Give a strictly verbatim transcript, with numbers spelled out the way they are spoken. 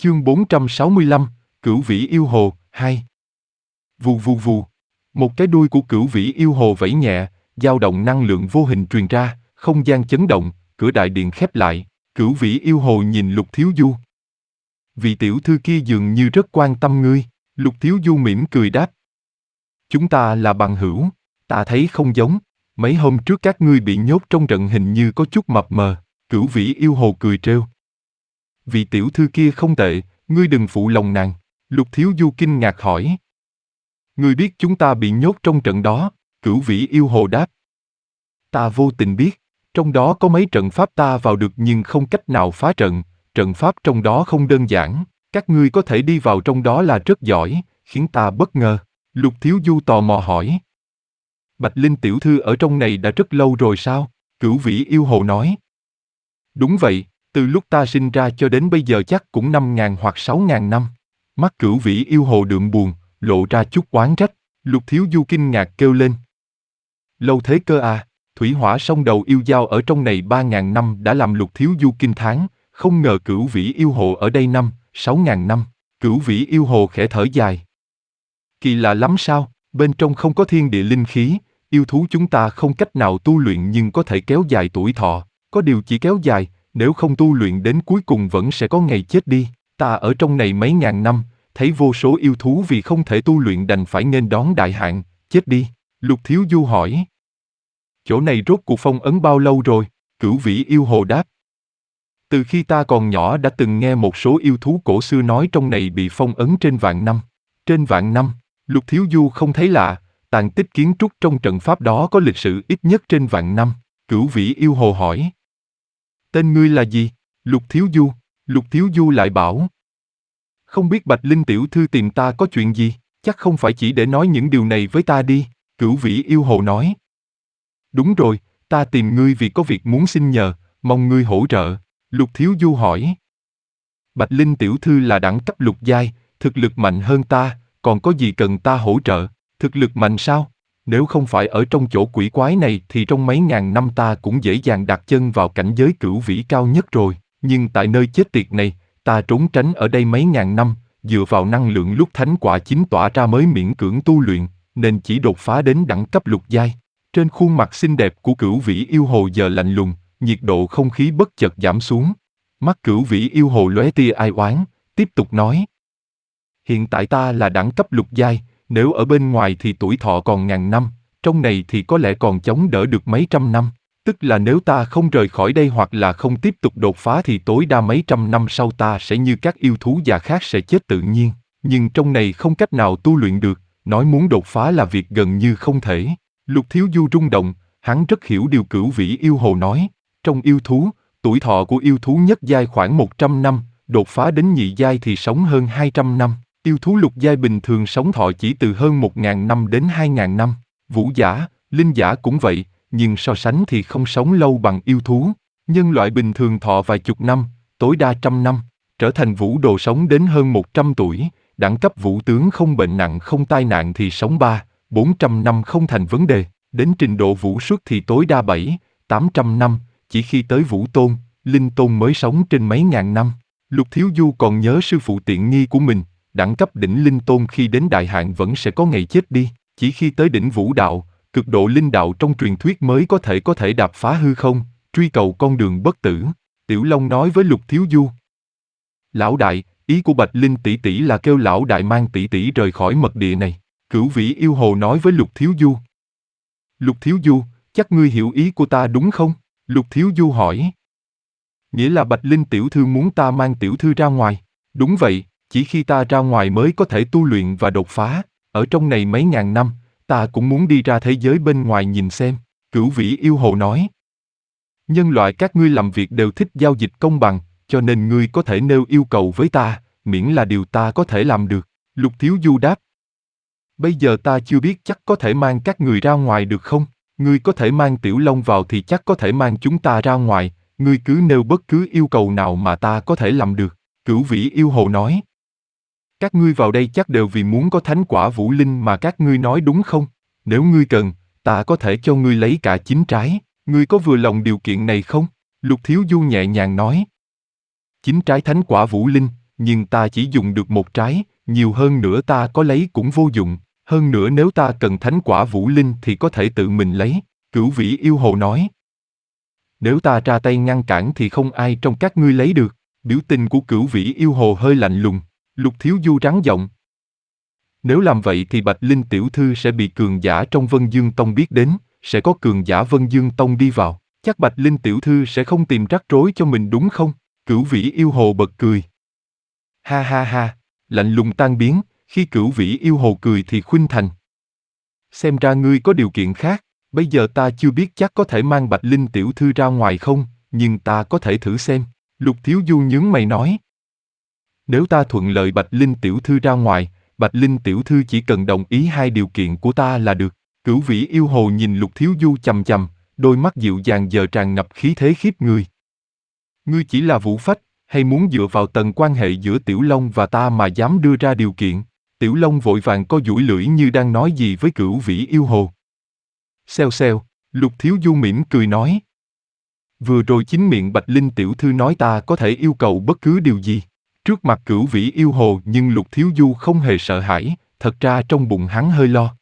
Chương bốn trăm sáu mươi lăm, Cửu Vĩ Yêu Hồ, hai. Vù vù vù. Một cái đuôi của Cửu Vĩ Yêu Hồ vẫy nhẹ, dao động năng lượng vô hình truyền ra, không gian chấn động, cửa đại điện khép lại. Cửu Vĩ Yêu Hồ nhìn Lục Thiếu Du. Vị tiểu thư kia dường như rất quan tâm ngươi. Lục Thiếu Du mỉm cười đáp. Chúng ta là bằng hữu, ta thấy không giống. Mấy hôm trước các ngươi bị nhốt trong trận hình như có chút mập mờ. Cửu Vĩ Yêu Hồ cười trêu. Vị tiểu thư kia không tệ, ngươi đừng phụ lòng nàng. Lục Thiếu Du kinh ngạc hỏi. Ngươi biết chúng ta bị nhốt trong trận đó? Cửu Vĩ Yêu Hồ đáp. Ta vô tình biết, trong đó có mấy trận pháp ta vào được nhưng không cách nào phá trận, trận pháp trong đó không đơn giản, các ngươi có thể đi vào trong đó là rất giỏi, khiến ta bất ngờ. Lục Thiếu Du tò mò hỏi. Bạch Linh tiểu thư ở trong này đã rất lâu rồi sao? Cửu Vĩ Yêu Hồ nói. Đúng vậy, từ lúc ta sinh ra cho đến bây giờ chắc cũng năm ngàn hoặc sáu ngàn năm. Mắt Cửu Vĩ Yêu Hồ đượm buồn, lộ ra chút oán trách. Lục Thiếu Du kinh ngạc kêu lên. Lâu thế cơ à, thủy hỏa song đầu yêu dao ở trong này ba ngàn năm đã làm Lục Thiếu Du kinh thán, không ngờ Cửu Vĩ Yêu Hồ ở đây năm, sáu ngàn năm. Cửu Vĩ Yêu Hồ khẽ thở dài. Kỳ lạ lắm sao, bên trong không có thiên địa linh khí, yêu thú chúng ta không cách nào tu luyện nhưng có thể kéo dài tuổi thọ, có điều chỉ kéo dài, nếu không tu luyện đến cuối cùng vẫn sẽ có ngày chết đi. Ta ở trong này mấy ngàn năm, thấy vô số yêu thú vì không thể tu luyện đành phải nghênh đón đại hạn, chết đi. Lục Thiếu Du hỏi. Chỗ này rốt cuộc phong ấn bao lâu rồi? Cửu Vĩ Yêu Hồ đáp. Từ khi ta còn nhỏ đã từng nghe một số yêu thú cổ xưa nói trong này bị phong ấn trên vạn năm. Trên vạn năm, Lục Thiếu Du không thấy lạ, tàn tích kiến trúc trong trận pháp đó có lịch sử ít nhất trên vạn năm. Cửu Vĩ Yêu Hồ hỏi. Tên ngươi là gì? Lục Thiếu Du. Lục Thiếu Du lại bảo. Không biết Bạch Linh tiểu thư tìm ta có chuyện gì, chắc không phải chỉ để nói những điều này với ta đi. Cửu Vĩ Yêu Hồ nói. Đúng rồi, ta tìm ngươi vì có việc muốn xin nhờ, mong ngươi hỗ trợ. Lục Thiếu Du hỏi. Bạch Linh tiểu thư là đẳng cấp lục giai, thực lực mạnh hơn ta, còn có gì cần ta hỗ trợ? Thực lực mạnh sao? Nếu không phải ở trong chỗ quỷ quái này thì trong mấy ngàn năm ta cũng dễ dàng đặt chân vào cảnh giới cửu vĩ cao nhất rồi. Nhưng tại nơi chết tiệt này, ta trốn tránh ở đây mấy ngàn năm, dựa vào năng lượng lúc thánh quả chính tỏa ra mới miễn cưỡng tu luyện, nên chỉ đột phá đến đẳng cấp lục giai. Trên khuôn mặt xinh đẹp của Cửu Vĩ Yêu Hồ giờ lạnh lùng, nhiệt độ không khí bất chợt giảm xuống. Mắt Cửu Vĩ Yêu Hồ lóe tia ai oán, tiếp tục nói. Hiện tại ta là đẳng cấp lục giai, nếu ở bên ngoài thì tuổi thọ còn ngàn năm, trong này thì có lẽ còn chống đỡ được mấy trăm năm. Tức là nếu ta không rời khỏi đây hoặc là không tiếp tục đột phá thì tối đa mấy trăm năm sau ta sẽ như các yêu thú già khác sẽ chết tự nhiên. Nhưng trong này không cách nào tu luyện được, nói muốn đột phá là việc gần như không thể. Lục Thiếu Du rung động, hắn rất hiểu điều Cửu Vĩ Yêu Hồ nói. Trong yêu thú, tuổi thọ của yêu thú nhất giai khoảng một trăm năm, đột phá đến nhị giai thì sống hơn hai trăm năm. Yêu thú lục giai bình thường sống thọ chỉ từ hơn một nghìn năm đến hai nghìn năm. Vũ giả, linh giả cũng vậy, nhưng so sánh thì không sống lâu bằng yêu thú. Nhân loại bình thường thọ vài chục năm, tối đa trăm năm, trở thành vũ đồ sống đến hơn một trăm tuổi, đẳng cấp vũ tướng không bệnh nặng không tai nạn thì sống ba, bốn trăm năm không thành vấn đề, đến trình độ vũ xuất thì tối đa bảy, tám trăm năm, chỉ khi tới vũ tôn, linh tôn mới sống trên mấy ngàn năm. Lục Thiếu Du còn nhớ sư phụ tiện nghi của mình, đẳng cấp đỉnh linh tôn khi đến đại hạn vẫn sẽ có ngày chết đi, chỉ khi tới đỉnh vũ đạo, cực độ linh đạo trong truyền thuyết mới có thể có thể đạp phá hư không, truy cầu con đường bất tử. Tiểu Long nói với Lục Thiếu Du. Lão đại, ý của Bạch Linh tỷ tỷ là kêu lão đại mang tỷ tỷ rời khỏi mật địa này. Cửu Vĩ Yêu Hồ nói với Lục Thiếu Du. Lục Thiếu Du, chắc ngươi hiểu ý của ta đúng không? Lục Thiếu Du hỏi. Nghĩa là Bạch Linh tiểu thư muốn ta mang tiểu thư ra ngoài. Đúng vậy, chỉ khi ta ra ngoài mới có thể tu luyện và đột phá. Ở trong này mấy ngàn năm, ta cũng muốn đi ra thế giới bên ngoài nhìn xem. Cửu Vĩ Yêu Hồ nói. Nhân loại các ngươi làm việc đều thích giao dịch công bằng, cho nên ngươi có thể nêu yêu cầu với ta, miễn là điều ta có thể làm được. Lục Thiếu Du đáp. Bây giờ ta chưa biết chắc có thể mang các người ra ngoài được không? Ngươi có thể mang Tiểu Long vào thì chắc có thể mang chúng ta ra ngoài, ngươi cứ nêu bất cứ yêu cầu nào mà ta có thể làm được. Cửu Vĩ Yêu Hồ nói. Các ngươi vào đây chắc đều vì muốn có thánh quả vũ linh mà các ngươi nói đúng không? Nếu ngươi cần, ta có thể cho ngươi lấy cả chín trái, ngươi có vừa lòng điều kiện này không? Lục Thiếu Du nhẹ nhàng nói. Chín trái thánh quả vũ linh, nhưng ta chỉ dùng được một trái, nhiều hơn nữa ta có lấy cũng vô dụng, hơn nữa nếu ta cần thánh quả vũ linh thì có thể tự mình lấy, Cửu Vĩ Yêu Hồ nói. Nếu ta ra tay ngăn cản thì không ai trong các ngươi lấy được, biểu tình của Cửu Vĩ Yêu Hồ hơi lạnh lùng, Lục Thiếu Du rắn giọng. Nếu làm vậy thì Bạch Linh tiểu thư sẽ bị cường giả trong Vân Dương Tông biết đến, sẽ có cường giả Vân Dương Tông đi vào, chắc Bạch Linh tiểu thư sẽ không tìm rắc rối cho mình đúng không? Cửu Vĩ Yêu Hồ bật cười. Ha ha ha, lạnh lùng tan biến, khi Cửu Vĩ Yêu Hồ cười thì khuynh thành. Xem ra ngươi có điều kiện khác, bây giờ ta chưa biết chắc có thể mang Bạch Linh tiểu thư ra ngoài không, nhưng ta có thể thử xem, Lục Thiếu Du nhướng mày nói. Nếu ta thuận lợi Bạch Linh tiểu thư ra ngoài, Bạch Linh tiểu thư chỉ cần đồng ý hai điều kiện của ta là được. Cửu Vĩ Yêu Hồ nhìn Lục Thiếu Du chằm chằm, đôi mắt dịu dàng giờ tràn ngập khí thế khiếp người. Ngươi chỉ là vũ phách, hay muốn dựa vào tầng quan hệ giữa Tiểu Long và ta mà dám đưa ra điều kiện? Tiểu Long vội vàng co duỗi lưỡi như đang nói gì với Cửu Vĩ Yêu Hồ. Xèo xèo, Lục Thiếu Du mỉm cười nói. Vừa rồi chính miệng Bạch Linh tiểu thư nói ta có thể yêu cầu bất cứ điều gì. Trước mặt Cửu Vĩ Yêu Hồ nhưng Lục Thiếu Du không hề sợ hãi, thật ra trong bụng hắn hơi lo.